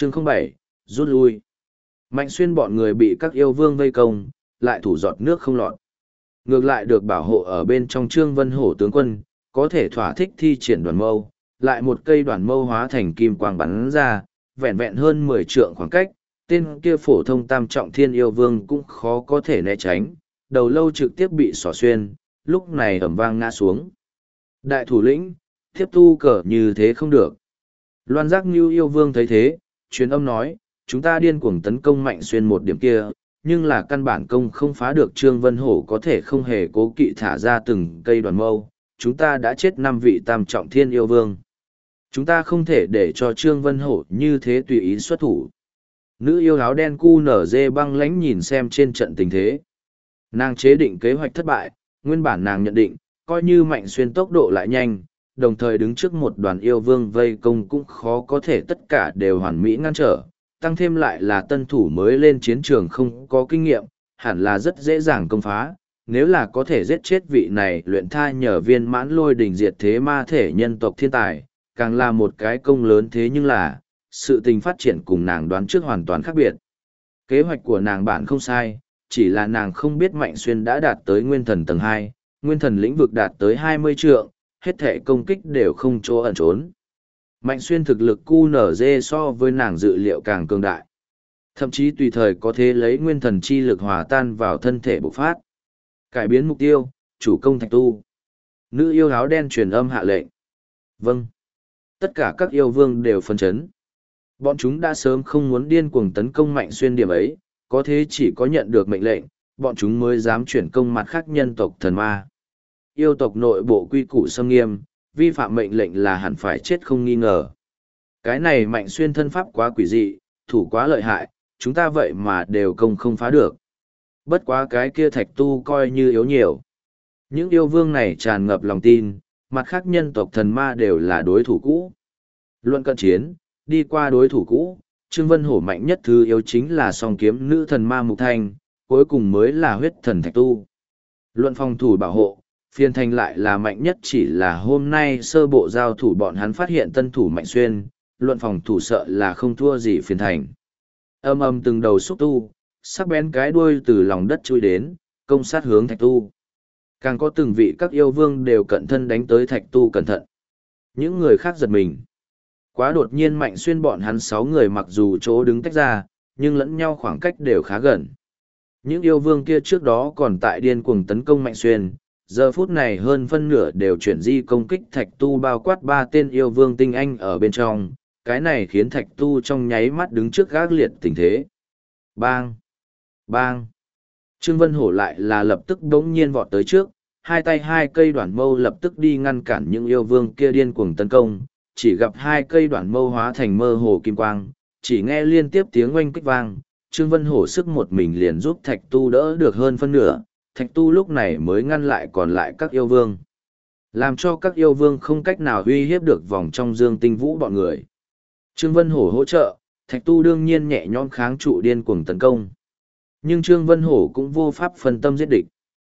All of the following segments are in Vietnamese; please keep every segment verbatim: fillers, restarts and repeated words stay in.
Chương không bảy, rút lui. Mạnh Xuyên bọn người bị các yêu vương vây công, lại thủ giọt nước không lọt. Ngược lại được bảo hộ ở bên trong Trương Vân Hổ tướng quân, có thể thỏa thích thi triển đoàn mâu, lại một cây đoàn mâu hóa thành kim quang bắn ra, vẹn vẹn hơn mười trượng khoảng cách, tên kia phổ thông tam trọng thiên yêu vương cũng khó có thể né tránh, đầu lâu trực tiếp bị xỏ xuyên, lúc này ầm vang ngã xuống. Đại thủ lĩnh, tiếp tu cờ như thế không được. Loan Giác Như yêu vương thấy thế, truyền âm nói, chúng ta điên cuồng tấn công Mạnh Xuyên một điểm kia, nhưng là căn bản công không phá được Trương Vân Hổ có thể không hề cố kỵ thả ra từng cây đoàn mâu, chúng ta đã chết năm vị tam trọng thiên yêu vương. Chúng ta không thể để cho Trương Vân Hổ như thế tùy ý xuất thủ. Nữ yêu áo đen cu nở dê băng lánh nhìn xem trên trận tình thế. Nàng chế định kế hoạch thất bại, nguyên bản nàng nhận định, coi như Mạnh Xuyên tốc độ lại nhanh, đồng thời đứng trước một đoàn yêu vương vây công cũng khó có thể tất cả đều hoàn mỹ ngăn trở, tăng thêm lại là tân thủ mới lên chiến trường không có kinh nghiệm, hẳn là rất dễ dàng công phá. Nếu là có thể giết chết vị này luyện tha nhờ viên mãn lôi đỉnh diệt thế ma thể nhân tộc thiên tài, càng là một cái công lớn thế nhưng là, sự tình phát triển cùng nàng đoán trước hoàn toàn khác biệt. Kế hoạch của nàng bản không sai, chỉ là nàng không biết Mạnh Xuyên đã đạt tới nguyên thần tầng hai, nguyên thần lĩnh vực đạt tới hai mươi trượng, hết thể công kích đều không chỗ ẩn trốn. Mạnh Xuyên thực lực cu nở dê so với nàng dự liệu càng cường đại. Thậm chí tùy thời có thể lấy nguyên thần chi lực hòa tan vào thân thể bộc phát. Cải biến mục tiêu, chủ công Thạch Tu. Nữ yêu áo đen truyền âm hạ lệnh. Vâng. Tất cả các yêu vương đều phân chấn. Bọn chúng đã sớm không muốn điên cuồng tấn công Mạnh Xuyên điểm ấy, có thế chỉ có nhận được mệnh lệnh, bọn chúng mới dám chuyển công mặt khác nhân tộc thần ma. Yêu tộc nội bộ quy củ xâm nghiêm, vi phạm mệnh lệnh là hẳn phải chết không nghi ngờ. Cái này Mạnh Xuyên thân pháp quá quỷ dị, thủ quá lợi hại, chúng ta vậy mà đều công không phá được. Bất quá cái kia Thạch Tu coi như yếu nhiều. Những yêu vương này tràn ngập lòng tin, mặt khác nhân tộc thần ma đều là đối thủ cũ. Luận cận chiến, đi qua đối thủ cũ, Trương Vân Hổ mạnh nhất thứ yếu chính là song kiếm nữ thần ma Mục Thanh, cuối cùng mới là huyết thần Thạch Tu. Luận phòng thủ bảo hộ, phiên thành lại là mạnh nhất, chỉ là hôm nay sơ bộ giao thủ bọn hắn phát hiện tân thủ Mạnh Xuyên, luận phòng thủ sợ là không thua gì phiên thành. Âm âm từng đầu xúc tu, sắc bén cái đuôi từ lòng đất chui đến, công sát hướng Thạch Tu. Càng có từng vị các yêu vương đều cận thân đánh tới Thạch Tu cẩn thận. Những người khác giật mình. Quá đột nhiên Mạnh Xuyên bọn hắn sáu người mặc dù chỗ đứng tách ra, nhưng lẫn nhau khoảng cách đều khá gần. Những yêu vương kia trước đó còn tại điên cuồng tấn công Mạnh Xuyên, giờ phút này hơn phân nửa đều chuyển di công kích Thạch Tu, bao quát ba tên yêu vương tinh anh ở bên trong. Cái này khiến Thạch Tu trong nháy mắt đứng trước gác liệt tình thế. Bang! Bang! Trương Vân Hổ lại là lập tức đống nhiên vọt tới trước, hai tay hai cây đoạn mâu lập tức đi ngăn cản những yêu vương kia điên cuồng tấn công, chỉ gặp hai cây đoạn mâu hóa thành mơ hồ kim quang, chỉ nghe liên tiếp tiếng oanh kích vang, Trương Vân Hổ sức một mình liền giúp Thạch Tu đỡ được hơn phân nửa, Thạch Tu lúc này mới ngăn lại còn lại các yêu vương. Làm cho các yêu vương không cách nào uy hiếp được vòng trong Dương Tinh Vũ bọn người. Trương Vân Hổ hỗ trợ, Thạch Tu đương nhiên nhẹ nhõm kháng trụ điên cuồng tấn công. Nhưng Trương Vân Hổ cũng vô pháp phân tâm giết địch.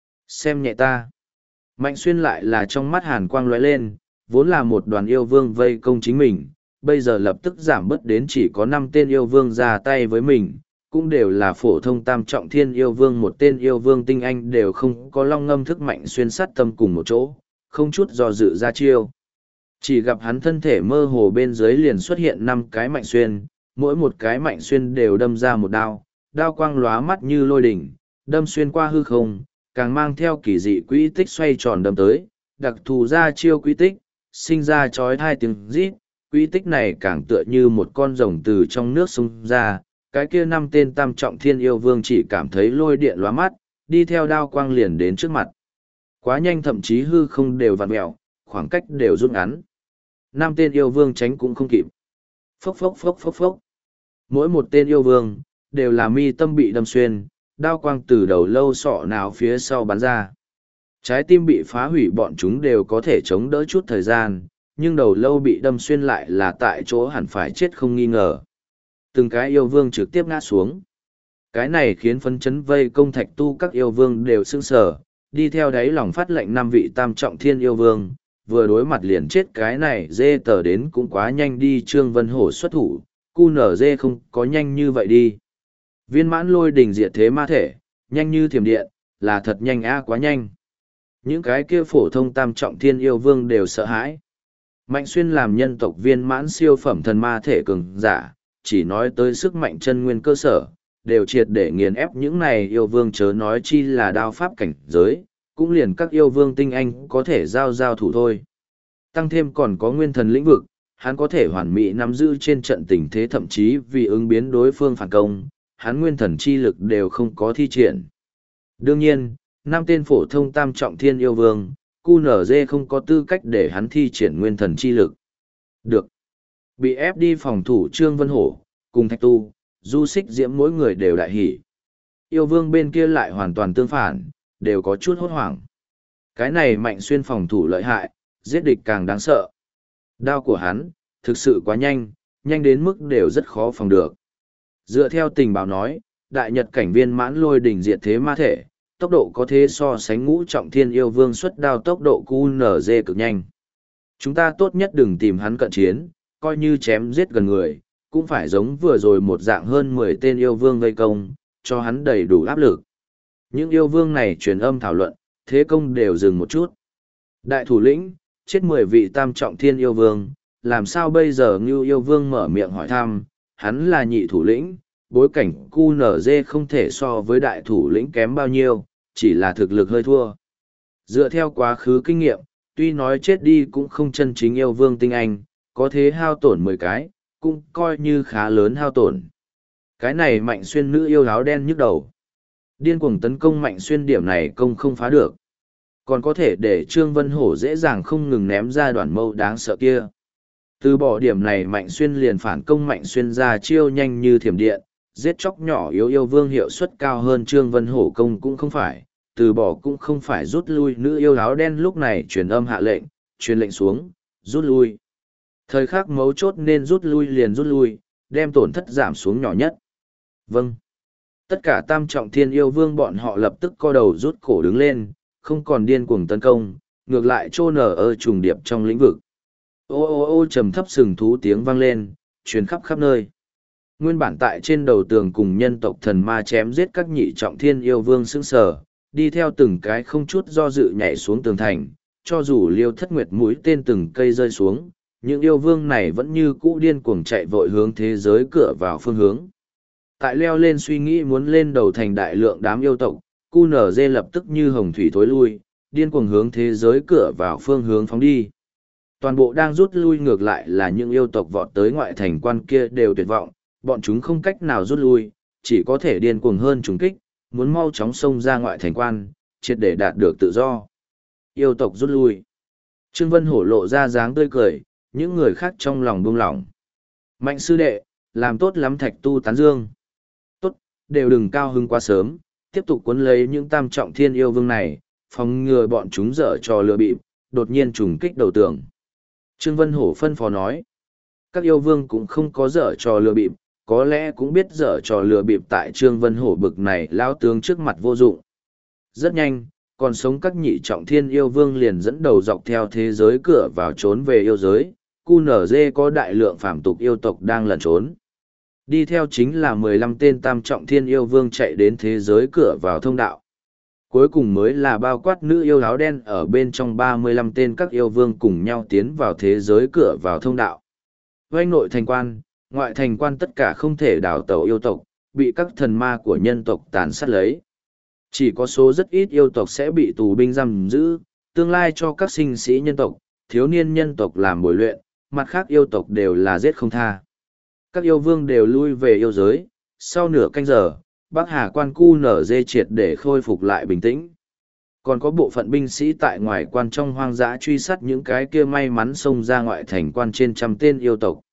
Xem nhẹ ta. Mạnh Xuyên lại là trong mắt hàn quang lóe lên, vốn là một đoàn yêu vương vây công chính mình, bây giờ lập tức giảm bớt đến chỉ có năm tên yêu vương ra tay với mình, cũng đều là phổ thông tam trọng thiên yêu vương, một tên yêu vương tinh anh đều không có long ngâm thức Mạnh Xuyên sát tâm cùng một chỗ, không chút do dự ra chiêu. Chỉ gặp hắn thân thể mơ hồ bên dưới liền xuất hiện năm cái Mạnh Xuyên, mỗi một cái Mạnh Xuyên đều đâm ra một đao, đao quang lóa mắt như lôi đỉnh, đâm xuyên qua hư không, càng mang theo kỳ dị quỹ tích xoay tròn đâm tới, đặc thù ra chiêu quỹ tích, sinh ra chói hai tiếng rít, quỹ tích này càng tựa như một con rồng từ trong nước xông ra, cái kia năm tên tam trọng thiên yêu vương chỉ cảm thấy lôi điện lóa mắt, đi theo đao quang liền đến trước mặt. Quá nhanh thậm chí hư không đều vặn mẹo, khoảng cách đều rút ngắn. Năm tên yêu vương tránh cũng không kịp. Phốc phốc phốc phốc phốc. Mỗi một tên yêu vương đều là mi tâm bị đâm xuyên, đao quang từ đầu lâu sọ nào phía sau bắn ra. Trái tim bị phá hủy bọn chúng đều có thể chống đỡ chút thời gian, nhưng đầu lâu bị đâm xuyên lại là tại chỗ hẳn phải chết không nghi ngờ. Từng cái yêu vương trực tiếp ngã xuống. Cái này khiến phấn chấn vây công Thạch Tu các yêu vương đều sững sờ, đi theo đáy lòng phát lệnh năm vị tam trọng thiên yêu vương, vừa đối mặt liền chết cái này dê tờ đến cũng quá nhanh đi. Trương Vân Hổ xuất thủ, Q N Z không có nhanh như vậy đi. Viên mãn lôi đỉnh diệt thế ma thể, nhanh như thiểm điện, là thật nhanh a quá nhanh. Những cái kia phổ thông tam trọng thiên yêu vương đều sợ hãi. Mạnh Xuyên làm nhân tộc viên mãn siêu phẩm thần ma thể cường giả, chỉ nói tới sức mạnh chân nguyên cơ sở, đều triệt để nghiền ép những này yêu vương, chớ nói chi là đao pháp cảnh giới, cũng liền các yêu vương tinh anh có thể giao giao thủ thôi. Tăng thêm còn có nguyên thần lĩnh vực, hắn có thể hoàn mỹ nắm giữ trên trận tình thế, thậm chí vì ứng biến đối phương phản công, hắn nguyên thần chi lực đều không có thi triển. Đương nhiên, năm tên phổ thông tam trọng thiên yêu vương, Q N Z không có tư cách để hắn thi triển nguyên thần chi lực. Được. Bị ép đi phòng thủ Trương Vân Hổ, cùng Thạch Tu, Du Xích Diễm mỗi người đều đại hỉ. Yêu vương bên kia lại hoàn toàn tương phản, đều có chút hốt hoảng. Cái này Mạnh Xuyên phòng thủ lợi hại, giết địch càng đáng sợ. Đao của hắn, thực sự quá nhanh, nhanh đến mức đều rất khó phòng được. Dựa theo tình báo nói, đại nhật cảnh viên mãn lôi đỉnh diệt thế ma thể, tốc độ có thể so sánh ngũ trọng thiên yêu vương xuất đao tốc độ Q N Z cực nhanh. Chúng ta tốt nhất đừng tìm hắn cận chiến, coi như chém giết gần người, cũng phải giống vừa rồi một dạng hơn mười tên yêu vương vây công, cho hắn đầy đủ áp lực. Những yêu vương này truyền âm thảo luận, thế công đều dừng một chút. Đại thủ lĩnh, chết mười vị tam trọng thiên yêu vương, làm sao bây giờ Ngưu yêu vương mở miệng hỏi thăm, hắn là nhị thủ lĩnh, bối cảnh Q N Z không thể so với đại thủ lĩnh kém bao nhiêu, chỉ là thực lực hơi thua. Dựa theo quá khứ kinh nghiệm, tuy nói chết đi cũng không chân chính yêu vương tinh anh, có thế hao tổn mười cái, cũng coi như khá lớn hao tổn. Cái này Mạnh Xuyên nữ yêu áo đen nhức đầu. Điên cuồng tấn công Mạnh Xuyên điểm này công không phá được. Còn có thể để Trương Vân Hổ dễ dàng không ngừng ném ra đoạn mâu đáng sợ kia. Từ bỏ điểm này Mạnh Xuyên liền phản công Mạnh Xuyên ra chiêu nhanh như thiểm điện, giết chóc nhỏ yếu yêu vương hiệu suất cao hơn Trương Vân Hổ công cũng không phải, từ bỏ cũng không phải rút lui. Nữ yêu áo đen lúc này truyền âm hạ lệnh, truyền lệnh xuống, rút lui. Thời khắc mấu chốt nên rút lui liền rút lui, đem tổn thất giảm xuống nhỏ nhất. Vâng. Tất cả tam trọng thiên yêu vương bọn họ lập tức co đầu rút cổ đứng lên, không còn điên cuồng tấn công, ngược lại trô nở ở trùng điệp trong lĩnh vực. Ô ô ô trầm thấp sừng thú tiếng vang lên, truyền khắp khắp nơi. Nguyên bản tại trên đầu tường cùng nhân tộc thần ma chém giết các nhị trọng thiên yêu vương sững sờ, đi theo từng cái không chút do dự nhảy xuống tường thành, cho dù Liêu Thất Nguyệt mũi tên từng cây rơi xuống, những yêu vương này vẫn như cũ điên cuồng chạy vội hướng thế giới cửa vào phương hướng. Tại leo lên suy nghĩ muốn lên đầu thành đại lượng đám yêu tộc, Q N Z lập tức như hồng thủy thối lui, điên cuồng hướng thế giới cửa vào phương hướng phóng đi. Toàn bộ đang rút lui, ngược lại là những yêu tộc vọt tới ngoại thành quan kia đều tuyệt vọng, bọn chúng không cách nào rút lui, chỉ có thể điên cuồng hơn trùng kích, muốn mau chóng xông ra ngoại thành quan, triệt để đạt được tự do. Yêu tộc rút lui. Trương Vân Hổ lộ ra dáng tươi cười, những người khác trong lòng buông lỏng. Mạnh sư đệ, làm tốt lắm. Thạch Tu tán dương. Tốt, đều đừng cao hứng quá sớm, tiếp tục cuốn lấy những tam trọng thiên yêu vương này, phòng ngừa bọn chúng dở trò lừa bịp, đột nhiên trùng kích đầu tường. Trương Vân Hổ phân phó nói, các yêu vương cũng không có dở trò lừa bịp, có lẽ cũng biết dở trò lừa bịp tại Trương Vân Hổ bực này lao tướng trước mặt vô dụng. Rất nhanh, còn sống các nhị trọng thiên yêu vương liền dẫn đầu dọc theo thế giới cửa vào trốn về yêu giới, Q N Z có đại lượng phàm tục yêu tộc đang lẩn trốn. Đi theo chính là mười lăm tên tam trọng thiên yêu vương chạy đến thế giới cửa vào thông đạo. Cuối cùng mới là bao quát nữ yêu áo đen ở bên trong ba mươi lăm tên các yêu vương cùng nhau tiến vào thế giới cửa vào thông đạo. Doanh nội thành quan, ngoại thành quan tất cả không thể đảo tàu yêu tộc, bị các thần ma của nhân tộc tàn sát lấy. Chỉ có số rất ít yêu tộc sẽ bị tù binh giam giữ, tương lai cho các sinh sĩ nhân tộc, thiếu niên nhân tộc làm bồi luyện, mặt khác yêu tộc đều là giết không tha. Các yêu vương đều lui về yêu giới, sau nửa canh giờ, Bắc Hà quan Q N Z triệt để khôi phục lại bình tĩnh. Còn có bộ phận binh sĩ tại ngoài quan trong hoang dã truy sát những cái kia may mắn xông ra ngoại thành quan trên trăm tên yêu tộc.